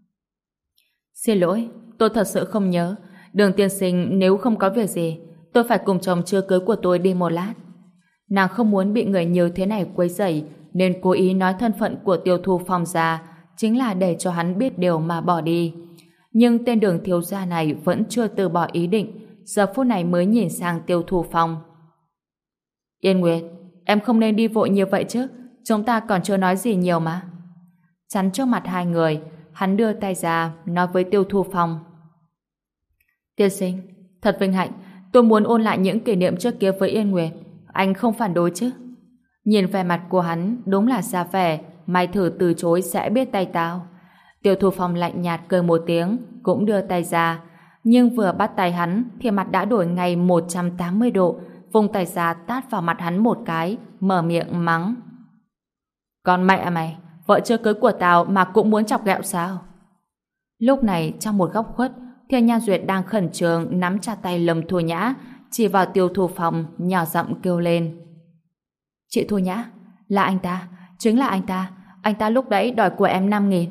Xin lỗi, tôi thật sự không nhớ. Đường tiên sinh, nếu không có việc gì, tôi phải cùng chồng chưa cưới của tôi đi một lát. Nàng không muốn bị người như thế này quấy rầy, nên cố ý nói thân phận của Tiêu Thu Phong ra, chính là để cho hắn biết điều mà bỏ đi. Nhưng tên Đường thiếu gia này vẫn chưa từ bỏ ý định, giờ phút này mới nhìn sang Tiêu Thu Phong. Yên Nguyệt, em không nên đi vội như vậy chứ, chúng ta còn chưa nói gì nhiều mà. Chắn trước mặt hai người, hắn đưa tay ra, nói với Tiêu Thu Phong. Tiên sinh, thật vinh hạnh, tôi muốn ôn lại những kỷ niệm trước kia với Yên Nguyệt. Anh không phản đối chứ? Nhìn vẻ mặt của hắn, đúng là ra vẻ, mày thử từ chối sẽ biết tay tao. Tiêu Thu Phong lạnh nhạt cười một tiếng, cũng đưa tay ra. Nhưng vừa bắt tay hắn, thì mặt đã đổi ngay 180 độ, vùng tay ra tát vào mặt hắn một cái, mở miệng mắng. Còn mẹ mày, vợ chưa cưới của tao mà cũng muốn chọc ghẹo sao? Lúc này, trong một góc khuất, Thiên Nhan Duyệt đang khẩn trương nắm chặt tay Lâm Thu Nhã, chỉ vào Tiêu Thu Phong, nhỏ giọng kêu lên. Chị Thu Nhã, là anh ta, chính là anh ta lúc đấy đòi của em 5.000.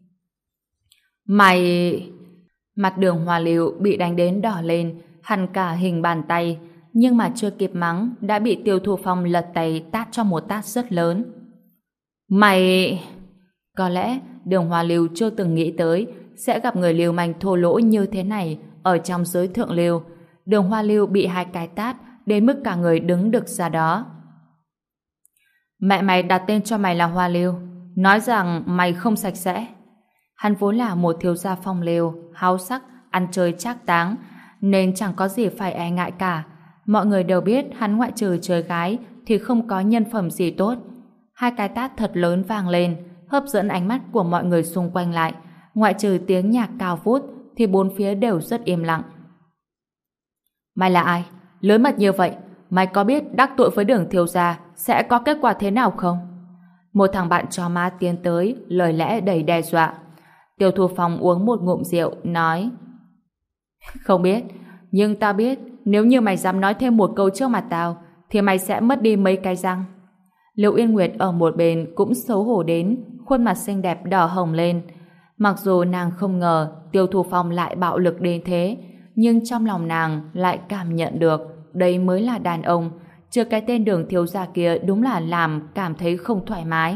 Mày... Mặt Đường Hoa Lưu bị đánh đến đỏ lên, hằn cả hình bàn tay, nhưng mà chưa kịp mắng, đã bị Tiêu Thu Phong lật tay tát cho một tát rất lớn. Mày... Có lẽ Đường Hoa Lưu chưa từng nghĩ tới sẽ gặp người lưu manh thô lỗ như thế này ở trong giới thượng lưu. Đường Hoa Lưu bị hai cái tát đến mức cả người đứng được ra đó. Mẹ mày đặt tên cho mày là Hoa Lưu, nói rằng mày không sạch sẽ. Hắn vốn là một thiếu gia phong lưu, háo sắc, ăn chơi trác táng, nên chẳng có gì phải e ngại cả. Mọi người đều biết hắn ngoại trừ chơi gái thì không có nhân phẩm gì tốt. Hai cái tát thật lớn vang lên, hấp dẫn ánh mắt của mọi người xung quanh lại. Ngoại trừ tiếng nhạc cao vút thì bốn phía đều rất im lặng. Mày là ai? Lớn mật như vậy, mày có biết đắc tội với Đường thiếu gia sẽ có kết quả thế nào không? Một thằng bạn chó má tiến tới, lời lẽ đầy đe dọa. Tiêu Thu Phong uống một ngụm rượu, nói: Không biết, nhưng tao biết nếu như mày dám nói thêm một câu trước mặt tao thì mày sẽ mất đi mấy cái răng. Liệu Yên Nguyệt ở một bên cũng xấu hổ đến, khuôn mặt xinh đẹp đỏ hồng lên. Mặc dù nàng không ngờ Tiêu Thu Phong lại bạo lực đến thế, nhưng trong lòng nàng lại cảm nhận được đây mới là đàn ông, chứ cái tên Đường thiếu gia kia đúng là làm cảm thấy không thoải mái.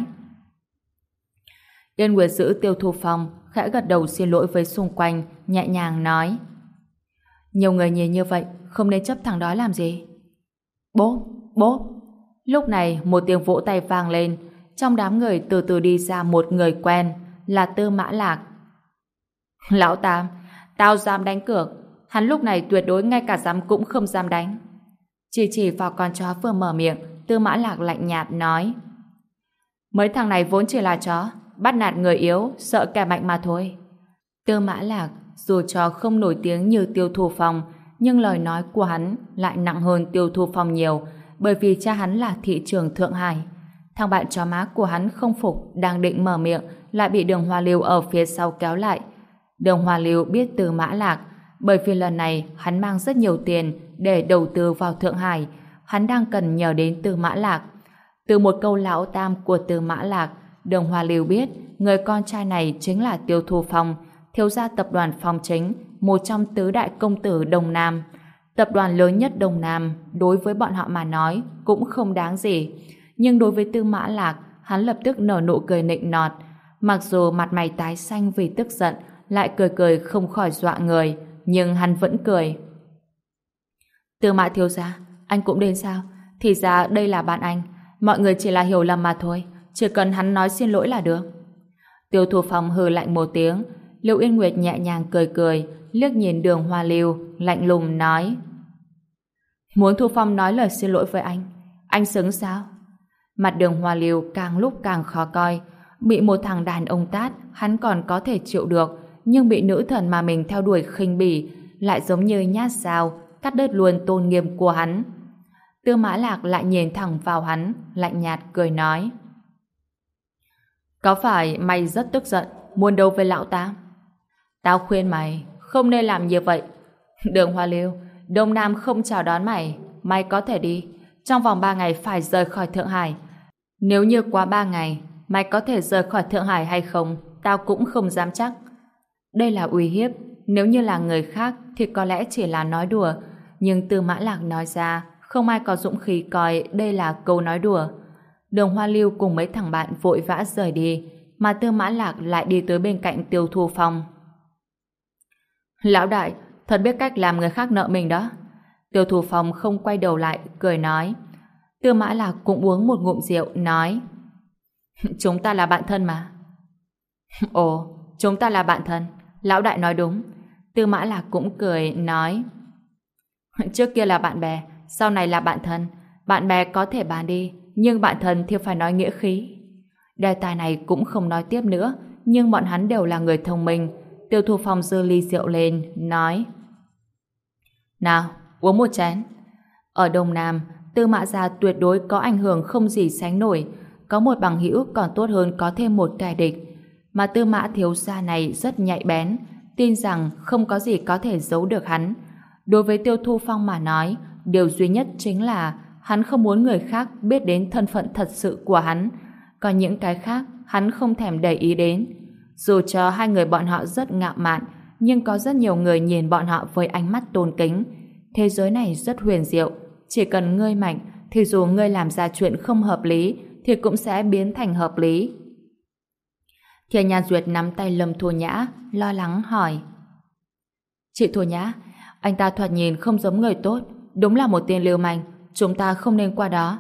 Yên Nguyệt giữ Tiêu Thu Phong, khẽ gật đầu xin lỗi với xung quanh, nhẹ nhàng nói: Nhiều người nhìn như vậy, không nên chấp thằng đó làm gì. Bốp, bốp. Lúc này một tiếng vỗ tay vang lên, trong đám người từ từ đi ra một người quen, là Tư Mã Lạc. Lão Tam, tao dám đánh cược, hắn lúc này tuyệt đối ngay cả dám cũng không dám đánh. Chỉ vào con chó vừa mở miệng, Tư Mã Lạc lạnh nhạt nói: Mấy thằng này vốn chỉ là chó, bắt nạt người yếu, sợ kẻ mạnh mà thôi. Tư Mã Lạc dù cho không nổi tiếng như Tiêu Thu Phong, nhưng lời nói của hắn lại nặng hơn Tiêu Thu Phong nhiều, bởi vì cha hắn là thị trưởng Thượng Hải. Thằng bạn chó má của hắn không phục, đang định mở miệng, lại bị Đường Hoa Lưu ở phía sau kéo lại. Đường Hoa Lưu biết Tư Mã Lạc, bởi vì lần này hắn mang rất nhiều tiền để đầu tư vào Thượng Hải, hắn đang cần nhờ đến Tư Mã Lạc. Từ một câu lão tam của Tư Mã Lạc, Đường Hoa Lưu biết người con trai này chính là Tiêu Thu Phong, thiếu gia tập đoàn Phong Chính, một trong tứ đại công tử Đông Nam. Tập đoàn lớn nhất Đông Nam, đối với bọn họ mà nói cũng không đáng gì, nhưng đối với Tư Mã Lạc, hắn lập tức nở nụ cười nịnh nọt. Mặc dù mặt mày tái xanh vì tức giận, lại cười cười không khỏi dọa người, nhưng hắn vẫn cười. Tư Mã thiếu gia, anh cũng đến sao? Thì ra đây là bạn anh, mọi người chỉ là hiểu lầm mà thôi, chỉ cần hắn nói xin lỗi là được. Tiêu Thu Phong hừ lạnh một tiếng. Lưu Yên Nguyệt nhẹ nhàng cười cười, liếc nhìn Đường Hoa Lưu, lạnh lùng nói: Muốn Thu Phong nói lời xin lỗi với anh xứng sao? Mặt Đường Hoa Lưu càng lúc càng khó coi. Bị một thằng đàn ông tát, hắn còn có thể chịu được, nhưng bị nữ thần mà mình theo đuổi khinh bỉ, lại giống như nhát dao, cắt đứt luôn tôn nghiêm của hắn. Tư Mã Lạc lại nhìn thẳng vào hắn, lạnh nhạt cười nói: Có phải mày rất tức giận, muốn đấu với lão Tam? Tao khuyên mày không nên làm như vậy. Đường Hoa Lưu, Đông Nam không chào đón mày, mày có thể đi. Trong vòng 3 ngày phải rời khỏi Thượng Hải. Nếu như quá 3 ngày, mày có thể rời khỏi Thượng Hải hay không, tao cũng không dám chắc. Đây là uy hiếp, nếu như là người khác thì có lẽ chỉ là nói đùa, nhưng Tư Mã Lạc nói ra, không ai có dũng khí coi đây là câu nói đùa. Đường Hoa Lưu cùng mấy thằng bạn vội vã rời đi, mà Tư Mã Lạc lại đi tới bên cạnh Tiêu Thu Phong. Lão đại, thật biết cách làm người khác nợ mình đó. Tiêu Thu Phong không quay đầu lại, cười nói. Tư Mã Lạc cũng uống một ngụm rượu, nói. Chúng ta là bạn thân mà. Ồ, chúng ta là bạn thân. Lão đại nói đúng. Tư Mã Lạc cũng cười, nói. Trước kia là bạn bè, sau này là bạn thân. Bạn bè có thể bàn đi, nhưng bạn thân thì phải nói nghĩa khí. Đề tài này cũng không nói tiếp nữa, nhưng bọn hắn đều là người thông minh. Tiêu Thu Phong giơ ly rượu lên, nói. Nào, uống một chén. Ở Đông Nam, Tư Mã gia tuyệt đối có ảnh hưởng không gì sánh nổi. Có một bằng hữu còn tốt hơn có thêm một kẻ địch. Mà Tư Mã thiếu gia này rất nhạy bén, tin rằng không có gì có thể giấu được hắn. Đối với Tiêu Thu Phong mà nói, điều duy nhất chính là hắn không muốn người khác biết đến thân phận thật sự của hắn. Còn những cái khác, hắn không thèm để ý đến. Dù cho hai người bọn họ rất ngạo mạn, nhưng có rất nhiều người nhìn bọn họ với ánh mắt tôn kính. Thế giới này rất huyền diệu. Chỉ cần ngươi mạnh, thì dù ngươi làm ra chuyện không hợp lý, thì cũng sẽ biến thành hợp lý. Thiên Nhan Duyệt nắm tay Lâm Thu Nhã, lo lắng hỏi. Chị Thu Nhã, anh ta thoạt nhìn không giống người tốt, đúng là một tên lưu manh, chúng ta không nên qua đó.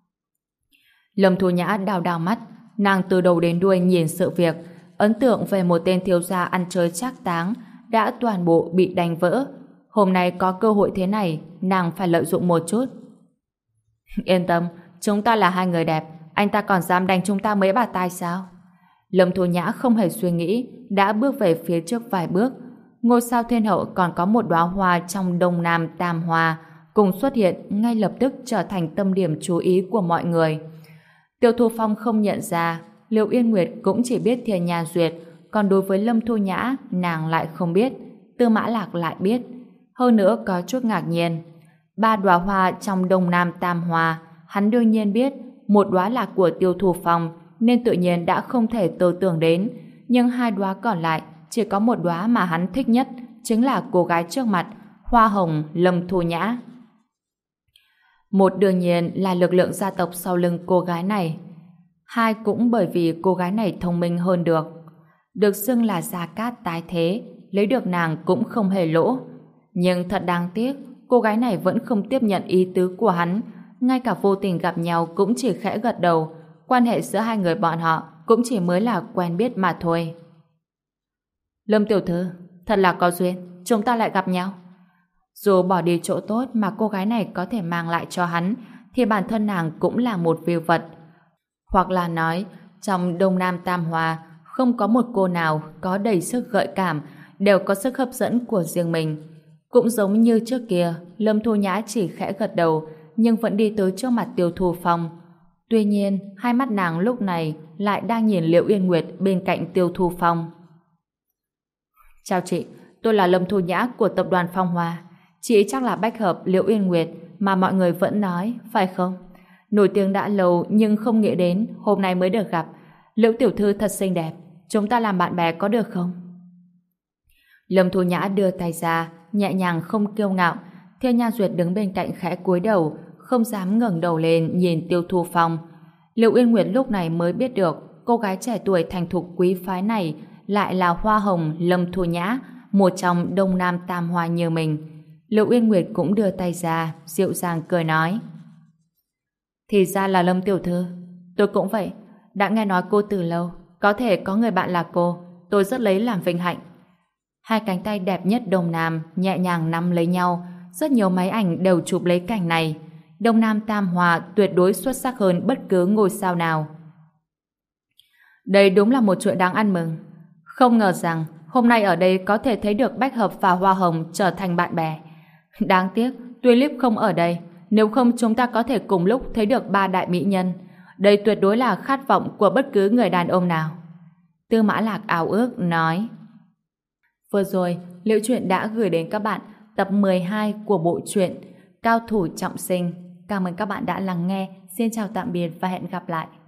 Lâm Thu Nhã đào đào mắt, nàng từ đầu đến đuôi nhìn sự việc, ấn tượng về một tên thiếu gia ăn chơi trác táng đã toàn bộ bị đánh vỡ. Hôm nay có cơ hội thế này, nàng phải lợi dụng một chút. Yên tâm, chúng ta là hai người đẹp, anh ta còn dám đánh chúng ta mấy bà tai sao? Lâm Thu Nhã không hề suy nghĩ, đã bước về phía trước vài bước. Ngôi sao thiên hậu còn có một đóa hoa trong Đông Nam Tam Hoa cùng xuất hiện, ngay lập tức trở thành tâm điểm chú ý của mọi người. Tiêu Thu Phong không nhận ra, Liệu Yên Nguyệt cũng chỉ biết Thiên Nhan Duyệt, còn đối với Lâm Thu Nhã, nàng lại không biết. Tư Mã Lạc lại biết. Hơn nữa có chút ngạc nhiên. 3 đóa hoa trong Đông Nam Tam Hoa, hắn đương nhiên biết, một đóa là của Tiêu Thu Phong, nên tự nhiên đã không thể tư tưởng đến. Nhưng 2 đóa còn lại, chỉ có một đóa mà hắn thích nhất, chính là cô gái trước mặt, hoa hồng Lâm Thu Nhã. Một đương nhiên là lực lượng gia tộc sau lưng cô gái này. 2 cũng bởi vì cô gái này thông minh hơn được. Được xưng là gia cát tái thế, lấy được nàng cũng không hề lỗ. Nhưng thật đáng tiếc, cô gái này vẫn không tiếp nhận ý tứ của hắn, ngay cả vô tình gặp nhau cũng chỉ khẽ gật đầu. Quan hệ giữa hai người bọn họ cũng chỉ mới là quen biết mà thôi. Lâm tiểu thư, thật là có duyên, chúng ta lại gặp nhau. Dù bỏ đi chỗ tốt mà cô gái này có thể mang lại cho hắn, thì bản thân nàng cũng là một vưu vật. Hoặc là nói, trong Đông Nam Tam Hoa, không có một cô nào có đầy sức gợi cảm, đều có sức hấp dẫn của riêng mình. Cũng giống như trước kia, Lâm Thu Nhã chỉ khẽ gật đầu, nhưng vẫn đi tới trước mặt Tiêu Thu Phong. Tuy nhiên, hai mắt nàng lúc này lại đang nhìn Liễu Yên Nguyệt bên cạnh Tiêu Thu Phong. Chào chị, tôi là Lâm Thu Nhã của tập đoàn Phong Hoa. Chị chắc là bách hợp Liễu Yên Nguyệt mà mọi người vẫn nói, phải không? Nổi tiếng đã lâu nhưng không nghĩ đến hôm nay mới được gặp. Liễu tiểu thư thật xinh đẹp, chúng ta làm bạn bè có được không? Lâm Thu Nhã đưa tay ra, nhẹ nhàng không kiêu ngạo. Thiên Nhan Duyệt đứng bên cạnh khẽ cúi đầu, không dám ngẩng đầu lên nhìn Tiêu Thu Phong. Liễu Yên Nguyệt lúc này mới biết được cô gái trẻ tuổi thành thục quý phái này lại là hoa hồng Lâm Thu Nhã, một trong Đông Nam Tam Hoa như mình. Liễu Yên Nguyệt cũng đưa tay ra, dịu dàng cười nói. Thì ra là Lâm tiểu thư, tôi cũng vậy, đã nghe nói cô từ lâu, có thể có người bạn là cô, tôi rất lấy làm vinh hạnh. Hai cánh tay đẹp nhất Đông Nam nhẹ nhàng nắm lấy nhau, rất nhiều máy ảnh đều chụp lấy cảnh này. Đông Nam Tam Hoa tuyệt đối xuất sắc hơn bất cứ ngôi sao nào. Đây đúng là một chuyện đáng ăn mừng. Không ngờ rằng hôm nay ở đây có thể thấy được Bách Hợp và Hoa Hồng trở thành bạn bè. Đáng tiếc, Tulip không ở đây, nếu không chúng ta có thể cùng lúc thấy được 3 đại mỹ nhân. Đây tuyệt đối là khát vọng của bất cứ người đàn ông nào. Tư Mã Lạc ao ước nói. Vừa rồi, Liễu Chuyện đã gửi đến các bạn tập 12 của bộ truyện Cao Thủ Trọng Sinh. Cảm ơn các bạn đã lắng nghe. Xin chào tạm biệt và hẹn gặp lại.